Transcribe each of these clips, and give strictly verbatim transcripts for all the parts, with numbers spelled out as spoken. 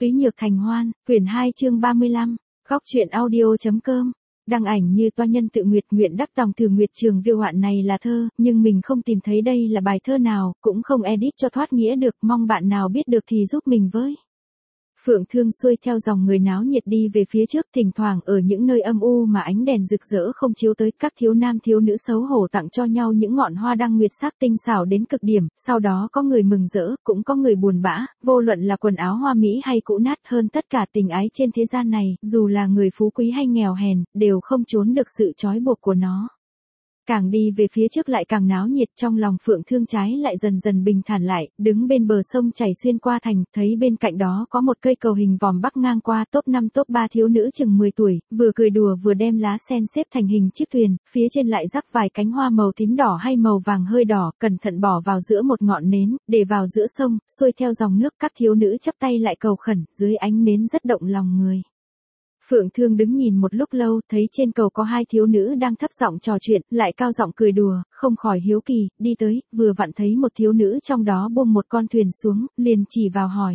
Túy Nhược Thành Hoan, quyển hai chương ba mươi lăm, góc truyện audio.com. Đăng ảnh như toa nhân tự nguyệt nguyện đắc tòng từ nguyệt trường viêu hoạn này là thơ, nhưng mình không tìm thấy đây là bài thơ nào, cũng không edit cho thoát nghĩa được, mong bạn nào biết được thì giúp mình với. Phượng Thương xuôi theo dòng người náo nhiệt đi về phía trước, thỉnh thoảng ở những nơi âm u mà ánh đèn rực rỡ không chiếu tới, các thiếu nam thiếu nữ xấu hổ tặng cho nhau những ngọn hoa đăng nguyệt sắc tinh xảo đến cực điểm, sau đó có người mừng rỡ, cũng có người buồn bã, vô luận là quần áo hoa mỹ hay cũ nát, hơn tất cả tình ái trên thế gian này, dù là người phú quý hay nghèo hèn, đều không trốn được sự trói buộc của nó. Càng đi về phía trước lại càng náo nhiệt, trong lòng Phượng Thương trái lại dần dần bình thản lại, đứng bên bờ sông chảy xuyên qua thành, thấy bên cạnh đó có một cây cầu hình vòm bắc ngang qua, top năm top ba thiếu nữ chừng mười tuổi, vừa cười đùa vừa đem lá sen xếp thành hình chiếc thuyền, phía trên lại rắc vài cánh hoa màu tím đỏ hay màu vàng hơi đỏ, cẩn thận bỏ vào giữa một ngọn nến, để vào giữa sông, xuôi theo dòng nước, các thiếu nữ chắp tay lại cầu khẩn, dưới ánh nến rất động lòng người. Phượng Thương đứng nhìn một lúc lâu, thấy trên cầu có hai thiếu nữ đang thấp giọng trò chuyện, lại cao giọng cười đùa, không khỏi hiếu kỳ, đi tới, vừa vặn thấy một thiếu nữ trong đó buông một con thuyền xuống, liền chỉ vào hỏi.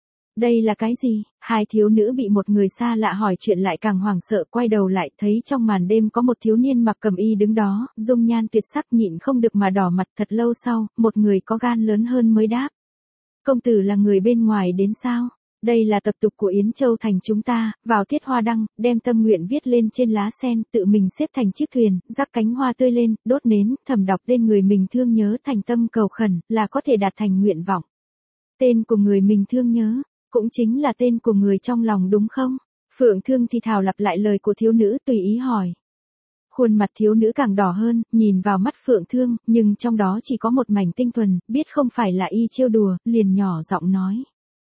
Đây là cái gì? Hai thiếu nữ bị một người xa lạ hỏi chuyện lại càng hoảng sợ, quay đầu lại, thấy trong màn đêm có một thiếu niên mặc cẩm y đứng đó, dung nhan tuyệt sắc nhịn không được mà đỏ mặt. Thật lâu sau, một người có gan lớn hơn mới đáp. Công tử là người bên ngoài đến sao? Đây là tập tục của Yến Châu thành chúng ta, vào tiết hoa đăng, đem tâm nguyện viết lên trên lá sen, tự mình xếp thành chiếc thuyền, rắc cánh hoa tươi lên, đốt nến, thầm đọc tên người mình thương nhớ, thành tâm cầu khẩn, là có thể đạt thành nguyện vọng. Tên của người mình thương nhớ, cũng chính là tên của người trong lòng đúng không? Phượng Thương thì thào lặp lại lời của thiếu nữ, tùy ý hỏi. Khuôn mặt thiếu nữ càng đỏ hơn, nhìn vào mắt Phượng Thương, nhưng trong đó chỉ có một mảnh tinh thuần, biết không phải là y trêu đùa, liền nhỏ giọng nói.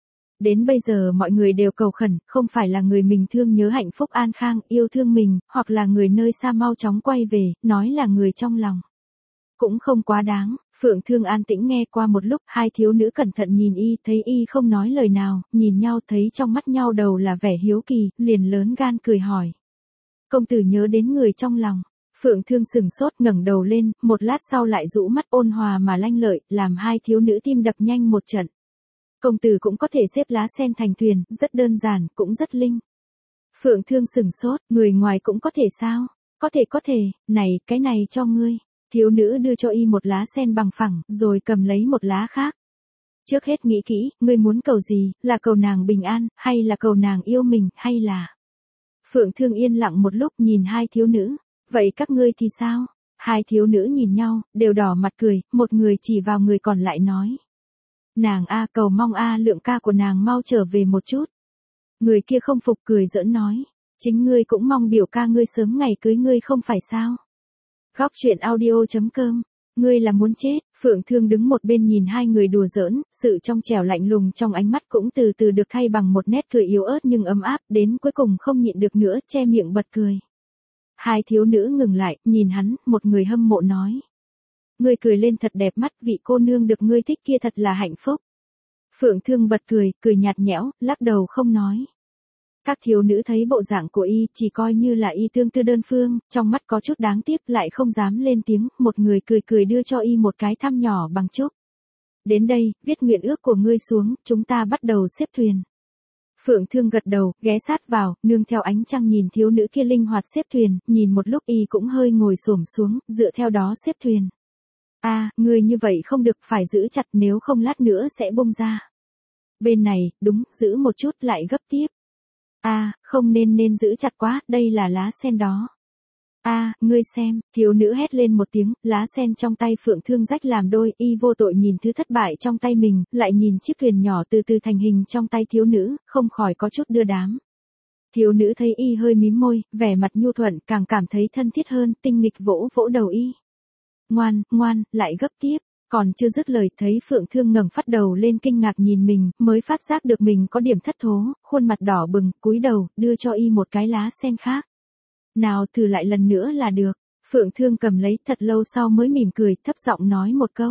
Đến bây giờ mọi người đều cầu khẩn, không phải là người mình thương nhớ hạnh phúc an khang, yêu thương mình, hoặc là người nơi xa mau chóng quay về, nói là người trong lòng. Cũng không quá đáng. Phượng Thương an tĩnh nghe qua một lúc, hai thiếu nữ cẩn thận nhìn y, thấy y không nói lời nào, nhìn nhau thấy trong mắt nhau đầu là vẻ hiếu kỳ, liền lớn gan cười hỏi. Công tử nhớ đến người trong lòng. Phượng Thương sừng sốt ngẩng đầu lên, một lát sau lại rũ mắt ôn hòa mà lanh lợi, làm hai thiếu nữ tim đập nhanh một trận. Công tử cũng có thể xếp lá sen thành thuyền, rất đơn giản, cũng rất linh. Phượng Thương sừng sốt, người ngoài cũng có thể sao? Có thể có thể, này, cái này cho ngươi. Thiếu nữ đưa cho y một lá sen bằng phẳng, rồi cầm lấy một lá khác. Trước hết nghĩ kỹ, ngươi muốn cầu gì, là cầu nàng bình an, hay là cầu nàng yêu mình, hay là... Phượng Thương yên lặng một lúc nhìn hai thiếu nữ. Vậy các ngươi thì sao? Hai thiếu nữ nhìn nhau, đều đỏ mặt cười, một người chỉ vào người còn lại nói. Nàng a cầu mong a lượng ca của nàng mau trở về một chút. Người kia không phục cười giỡn nói. Chính ngươi cũng mong biểu ca ngươi sớm ngày cưới ngươi không phải sao? Góc truyện audio.com. Ngươi là muốn chết. Phượng Thương đứng một bên nhìn hai người đùa giỡn, sự trong trẻo lạnh lùng trong ánh mắt cũng từ từ được thay bằng một nét cười yếu ớt nhưng ấm áp, đến cuối cùng không nhịn được nữa, che miệng bật cười. Hai thiếu nữ ngừng lại, nhìn hắn, một người hâm mộ nói. Ngươi cười lên thật đẹp mắt, vị cô nương được ngươi thích kia thật là hạnh phúc. Phượng Thương bật cười, cười nhạt nhẽo, lắc đầu không nói. Các thiếu nữ thấy bộ dạng của y, chỉ coi như là y tương tư đơn phương, trong mắt có chút đáng tiếc, lại không dám lên tiếng, một người cười cười đưa cho y một cái thăm nhỏ bằng trúc. Đến đây, viết nguyện ước của ngươi xuống, chúng ta bắt đầu xếp thuyền. Phượng Thương gật đầu, ghé sát vào, nương theo ánh trăng nhìn thiếu nữ kia linh hoạt xếp thuyền, nhìn một lúc y cũng hơi ngồi xổm xuống, dựa theo đó xếp thuyền. A, à, ngươi như vậy không được, phải giữ chặt, nếu không lát nữa sẽ bung ra. Bên này, đúng, giữ một chút lại gấp tiếp. A, à, không nên nên giữ chặt quá, đây là lá sen đó. A, à, ngươi xem, thiếu nữ hét lên một tiếng, lá sen trong tay Phượng Thương rách làm đôi, y vô tội nhìn thứ thất bại trong tay mình, lại nhìn chiếc thuyền nhỏ từ từ thành hình trong tay thiếu nữ, không khỏi có chút đưa đám. Thiếu nữ thấy y hơi mím môi, vẻ mặt nhu thuận, càng cảm thấy thân thiết hơn, tinh nghịch vỗ vỗ đầu y. Ngoan, ngoan, lại gấp tiếp, còn chưa dứt lời thấy Phượng Thương ngẩng phát đầu lên kinh ngạc nhìn mình, mới phát giác được mình có điểm thất thố, khuôn mặt đỏ bừng, cúi đầu, đưa cho y một cái lá sen khác. Nào thử lại lần nữa là được. Phượng Thương cầm lấy, thật lâu sau mới mỉm cười, thấp giọng nói một câu.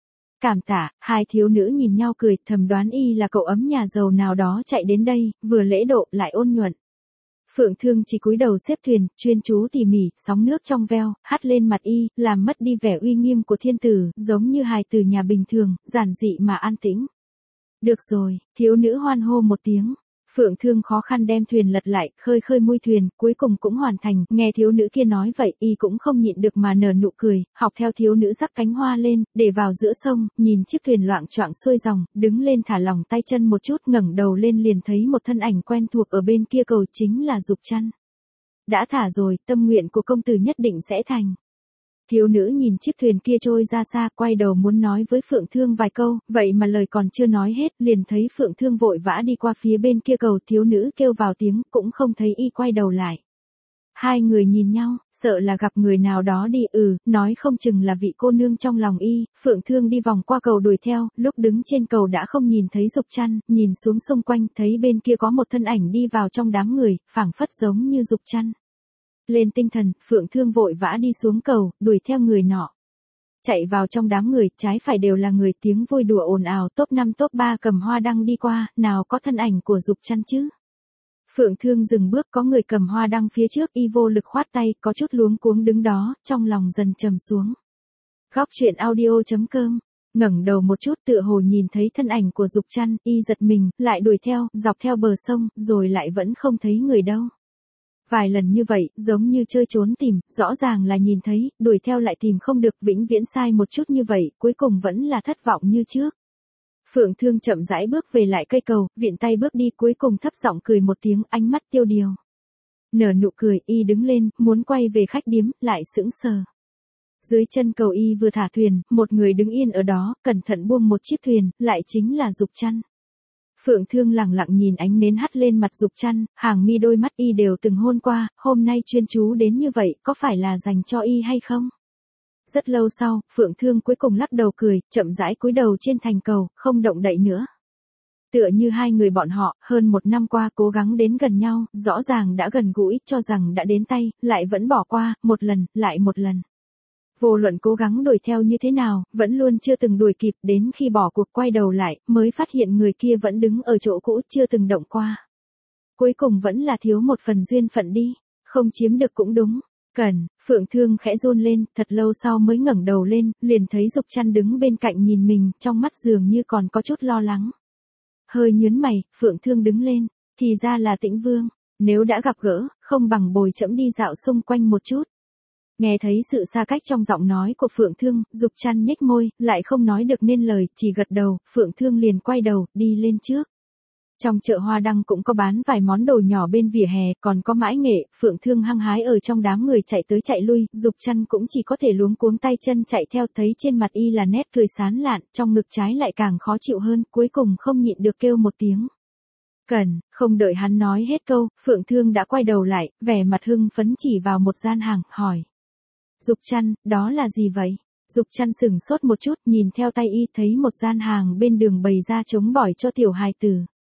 Cảm tạ. Hai thiếu nữ nhìn nhau cười, thầm đoán y là cậu ấm nhà giàu nào đó chạy đến đây, vừa lễ độ lại ôn nhuận. Phượng Thương chỉ cúi đầu xếp thuyền, chuyên chú tỉ mỉ, sóng nước trong veo, hắt lên mặt y, làm mất đi vẻ uy nghiêm của thiên tử, giống như hài tử nhà bình thường, giản dị mà an tĩnh. Được rồi, thiếu nữ hoan hô một tiếng. Phượng Thương khó khăn đem thuyền lật lại, khơi khơi mui thuyền, cuối cùng cũng hoàn thành, nghe thiếu nữ kia nói vậy, y cũng không nhịn được mà nở nụ cười, học theo thiếu nữ rắc cánh hoa lên, để vào giữa sông, nhìn chiếc thuyền loạng choạng xuôi dòng, đứng lên thả lỏng tay chân một chút, ngẩng đầu lên liền thấy một thân ảnh quen thuộc ở bên kia cầu, chính là Dục Trăn. Đã thả rồi, tâm nguyện của công tử nhất định sẽ thành. Thiếu nữ nhìn chiếc thuyền kia trôi ra xa, quay đầu muốn nói với Phượng Thương vài câu, vậy mà lời còn chưa nói hết, liền thấy Phượng Thương vội vã đi qua phía bên kia cầu, thiếu nữ kêu vào tiếng, cũng không thấy y quay đầu lại. Hai người nhìn nhau, sợ là gặp người nào đó đi, ừ, nói không chừng là vị cô nương trong lòng y. Phượng Thương đi vòng qua cầu đuổi theo, lúc đứng trên cầu đã không nhìn thấy Dục Trăn, nhìn xuống xung quanh, thấy bên kia có một thân ảnh đi vào trong đám người, phảng phất giống như Dục Trăn. Lên tinh thần, Phượng Thương vội vã đi xuống cầu, đuổi theo người nọ. Chạy vào trong đám người, trái phải đều là người, tiếng vui đùa ồn ào, top năm top ba cầm hoa đăng đi qua, nào có thân ảnh của Dục Trăn chứ. Phượng Thương dừng bước, có người cầm hoa đăng phía trước, y vô lực khoát tay, có chút luống cuống đứng đó, trong lòng dần trầm xuống. Góc truyện audio chấm com, ngẩng đầu một chút tựa hồ nhìn thấy thân ảnh của Dục Trăn, y giật mình, lại đuổi theo, dọc theo bờ sông, rồi lại vẫn không thấy người đâu. Vài lần như vậy, giống như chơi trốn tìm, rõ ràng là nhìn thấy, đuổi theo lại tìm không được, vĩnh viễn sai một chút như vậy, cuối cùng vẫn là thất vọng như trước. Phượng Thương chậm rãi bước về lại cây cầu, viện tay bước đi, cuối cùng thấp giọng cười một tiếng, ánh mắt tiêu điều. Nở nụ cười, y đứng lên, muốn quay về khách điếm, lại sững sờ. Dưới chân cầu y vừa thả thuyền, một người đứng yên ở đó, cẩn thận buông một chiếc thuyền, lại chính là Dục Trăn. Phượng Thương lẳng lặng nhìn ánh nến hắt lên mặt Dục Trăn, hàng mi đôi mắt y đều từng hôn qua, hôm nay chuyên chú đến như vậy, có phải là dành cho y hay không? Rất lâu sau, Phượng Thương cuối cùng lắc đầu cười, chậm rãi cúi đầu trên thành cầu, không động đậy nữa. Tựa như hai người bọn họ, hơn một năm qua cố gắng đến gần nhau, rõ ràng đã gần gũi, cho rằng đã đến tay, lại vẫn bỏ qua, một lần, lại một lần. Vô luận cố gắng đuổi theo như thế nào, vẫn luôn chưa từng đuổi kịp, đến khi bỏ cuộc quay đầu lại, mới phát hiện người kia vẫn đứng ở chỗ cũ, chưa từng động qua. Cuối cùng vẫn là thiếu một phần duyên phận đi, không chiếm được cũng đúng. Cần, Phượng Thương khẽ run lên, thật lâu sau mới ngẩng đầu lên, liền thấy Dục Trăn đứng bên cạnh nhìn mình, trong mắt dường như còn có chút lo lắng. Hơi nhướng mày, Phượng Thương đứng lên, thì ra là Tĩnh Vương, nếu đã gặp gỡ, không bằng bồi trẫm đi dạo xung quanh một chút. Nghe thấy sự xa cách trong giọng nói của Phượng Thương, Dục Trăn nhếch môi, lại không nói được nên lời, chỉ gật đầu, Phượng Thương liền quay đầu, đi lên trước. Trong chợ hoa đăng cũng có bán vài món đồ nhỏ bên vỉa hè, còn có mãi nghệ, Phượng Thương hăng hái ở trong đám người chạy tới chạy lui, Dục Trăn cũng chỉ có thể luống cuống tay chân chạy theo, thấy trên mặt y là nét cười sán lạn, trong ngực trái lại càng khó chịu hơn, cuối cùng không nhịn được kêu một tiếng. Cần, không đợi hắn nói hết câu, Phượng Thương đã quay đầu lại, vẻ mặt hưng phấn chỉ vào một gian hàng, hỏi. Dục Trăn, đó là gì vậy? Dục Trăn sửng sốt một chút, nhìn theo tay y, thấy một gian hàng bên đường bày ra trống bỏi cho tiểu hài tử.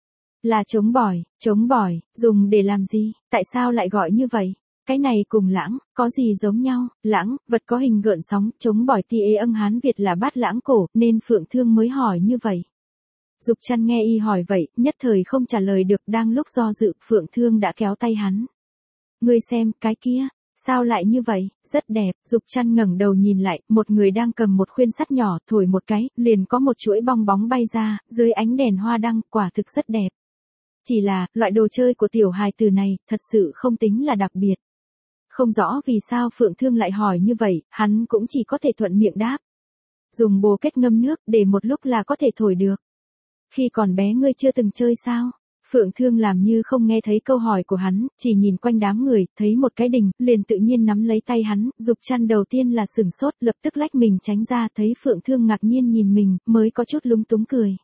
Là trống bỏi, trống bỏi, dùng để làm gì, tại sao lại gọi như vậy? Cái này cùng lãng, có gì giống nhau? Lãng, vật có hình gợn sóng, trống bỏi ti ê âng Hán Việt là bát lãng cổ, nên Phượng Thương mới hỏi như vậy. Dục Trăn nghe y hỏi vậy, nhất thời không trả lời được, đang lúc do dự, Phượng Thương đã kéo tay hắn. Ngươi xem, cái kia. Sao lại như vậy, rất đẹp, Dục Trăn ngẩng đầu nhìn lại, một người đang cầm một khuyên sắt nhỏ, thổi một cái, liền có một chuỗi bong bóng bay ra, dưới ánh đèn hoa đăng, quả thực rất đẹp. Chỉ là, loại đồ chơi của tiểu hài tử này, thật sự không tính là đặc biệt. Không rõ vì sao Phượng Thương lại hỏi như vậy, hắn cũng chỉ có thể thuận miệng đáp. Dùng bồ kết ngâm nước, để một lúc là có thể thổi được. Khi còn bé ngươi chưa từng chơi sao? Phượng Thương làm như không nghe thấy câu hỏi của hắn, chỉ nhìn quanh đám người, thấy một cái đình, liền tự nhiên nắm lấy tay hắn, Dục Trăn đầu tiên là sửng sốt, lập tức lách mình tránh ra, thấy Phượng Thương ngạc nhiên nhìn mình, mới có chút lúng túng cười.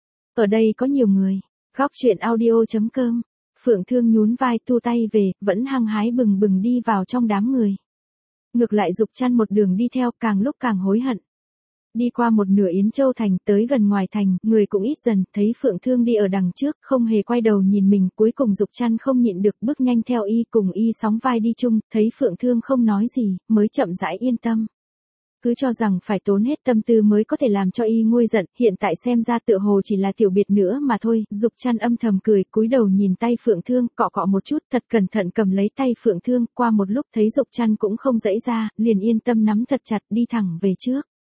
Ở đây có nhiều người. Góc truyện audio chấm com, Phượng Thương nhún vai thu tay về, vẫn hăng hái bừng bừng đi vào trong đám người. Ngược lại Dục Trăn một đường đi theo, càng lúc càng hối hận. Đi qua một nửa Yến Châu thành, tới gần ngoài thành, người cũng ít dần, thấy Phượng Thương đi ở đằng trước, không hề quay đầu nhìn mình, cuối cùng Dục Trăn không nhịn được bước nhanh theo y, cùng y sóng vai đi chung, thấy Phượng Thương không nói gì, mới chậm rãi yên tâm. Cứ cho rằng phải tốn hết tâm tư mới có thể làm cho y nguôi giận, hiện tại xem ra tựa hồ chỉ là tiểu biệt nữa mà thôi, Dục Trăn âm thầm cười, cúi đầu nhìn tay Phượng Thương, cọ cọ một chút, thật cẩn thận cầm lấy tay Phượng Thương, qua một lúc thấy Dục Trăn cũng không dãy ra, liền yên tâm nắm thật chặt đi thẳng về trước.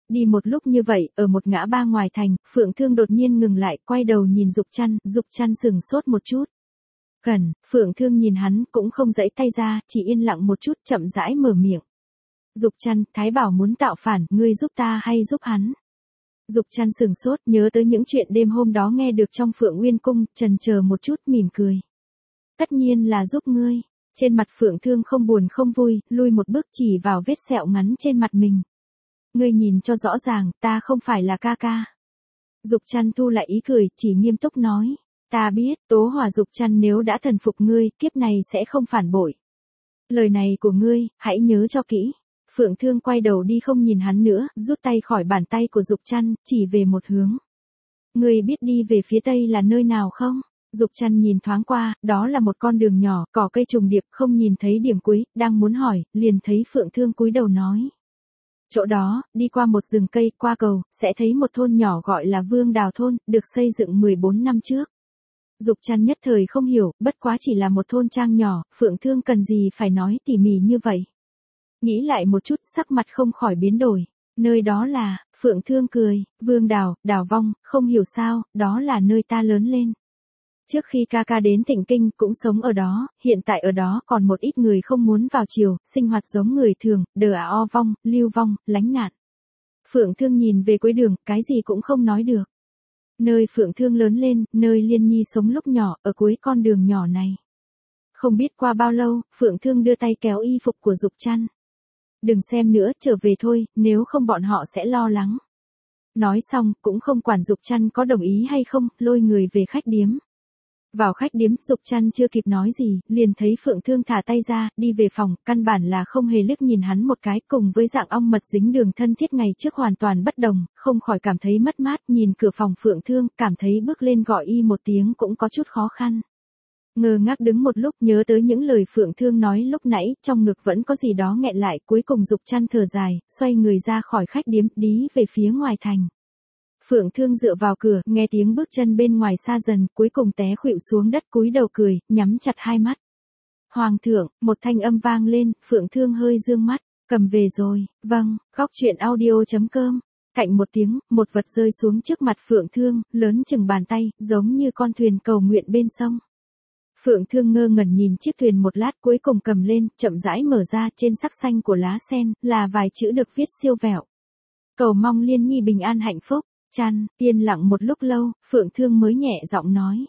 Đi một lúc như vậy, ở một ngã ba ngoài thành, Phượng Thương đột nhiên ngừng lại, quay đầu nhìn Dục Trăn, Dục Trăn sừng sốt một chút. Cần, Phượng Thương nhìn hắn, cũng không giãy tay ra, chỉ yên lặng một chút, chậm rãi mở miệng. Dục Trăn, Thái Bảo muốn tạo phản, ngươi giúp ta hay giúp hắn? Dục Trăn sừng sốt, nhớ tới những chuyện đêm hôm đó nghe được trong Phượng Uyên cung, chần chờ một chút, mỉm cười. Tất nhiên là giúp ngươi. Trên mặt Phượng Thương không buồn không vui, lui một bước chỉ vào vết sẹo ngắn trên mặt mình. Ngươi nhìn cho rõ ràng, ta không phải là ca ca. Dục Trăn thu lại ý cười, chỉ nghiêm túc nói. Ta biết, Tố Hòa. Dục Trăn nếu đã thần phục ngươi, kiếp này sẽ không phản bội. Lời này của ngươi, hãy nhớ cho kỹ. Phượng Thương quay đầu đi không nhìn hắn nữa, rút tay khỏi bàn tay của Dục Trăn, chỉ về một hướng. Ngươi biết đi về phía tây là nơi nào không? Dục Trăn nhìn thoáng qua, đó là một con đường nhỏ, cỏ cây trùng điệp, không nhìn thấy điểm cuối, đang muốn hỏi, liền thấy Phượng Thương cúi đầu nói. Chỗ đó, đi qua một rừng cây, qua cầu, sẽ thấy một thôn nhỏ gọi là Vương Đào Thôn, được xây dựng mười bốn năm trước. Dục Trăn nhất thời không hiểu, bất quá chỉ là một thôn trang nhỏ, Phượng Thương cần gì phải nói tỉ mỉ như vậy. Nghĩ lại một chút, sắc mặt không khỏi biến đổi. Nơi đó là, Phượng Thương cười, Vương Đào, Đào Vong, không hiểu sao, đó là nơi ta lớn lên. Trước khi ca ca đến Thịnh Kinh cũng sống ở đó, hiện tại ở đó còn một ít người không muốn vào triều, sinh hoạt giống người thường, đờ à o vong, lưu vong, lánh nạn. Phượng Thương nhìn về cuối đường, cái gì cũng không nói được. Nơi Phượng Thương lớn lên, nơi Liên Nhi sống lúc nhỏ, ở cuối con đường nhỏ này. Không biết qua bao lâu, Phượng Thương đưa tay kéo y phục của Dục Trăn. Đừng xem nữa, trở về thôi, nếu không bọn họ sẽ lo lắng. Nói xong, cũng không quản Dục Trăn có đồng ý hay không, lôi người về khách điếm. Vào khách điếm, Dục Trăn chưa kịp nói gì, liền thấy Phượng Thương thả tay ra, đi về phòng, căn bản là không hề liếc nhìn hắn một cái, cùng với dạng ong mật dính đường thân thiết ngày trước hoàn toàn bất đồng, không khỏi cảm thấy mất mát, nhìn cửa phòng Phượng Thương, cảm thấy bước lên gọi y một tiếng cũng có chút khó khăn. Ngơ ngác đứng một lúc, nhớ tới những lời Phượng Thương nói lúc nãy, trong ngực vẫn có gì đó nghẹn lại, cuối cùng Dục Trăn thở dài, xoay người ra khỏi khách điếm, đi về phía ngoài thành. Phượng Thương dựa vào cửa, nghe tiếng bước chân bên ngoài xa dần, cuối cùng té khuỵu xuống đất, cúi đầu cười, nhắm chặt hai mắt. Hoàng thượng, một thanh âm vang lên, Phượng Thương hơi dương mắt, cầm về rồi, vâng, góc truyện audio chấm com. Cạnh một tiếng, một vật rơi xuống trước mặt Phượng Thương, lớn chừng bàn tay, giống như con thuyền cầu nguyện bên sông. Phượng Thương ngơ ngẩn nhìn chiếc thuyền một lát, cuối cùng cầm lên, chậm rãi mở ra, trên sắc xanh của lá sen, là vài chữ được viết siêu vẹo. Cầu mong Liên Nhi bình an hạnh phúc. Chăn, yên lặng một lúc lâu, Phượng Thương mới nhẹ giọng nói.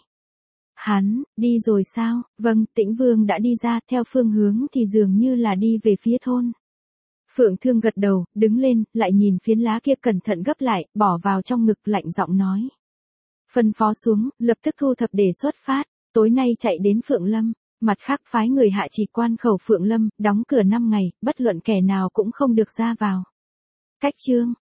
Hắn, đi rồi sao? Vâng, Tĩnh Vương đã đi ra, theo phương hướng thì dường như là đi về phía thôn. Phượng Thương gật đầu, đứng lên, lại nhìn phiến lá kia cẩn thận gấp lại, bỏ vào trong ngực, lạnh giọng nói. Phân phó xuống, lập tức thu thập để xuất phát, tối nay chạy đến Phượng Lâm, mặt khác phái người hạ trì quan khẩu Phượng Lâm, đóng cửa năm ngày, bất luận kẻ nào cũng không được ra vào. Cách chương.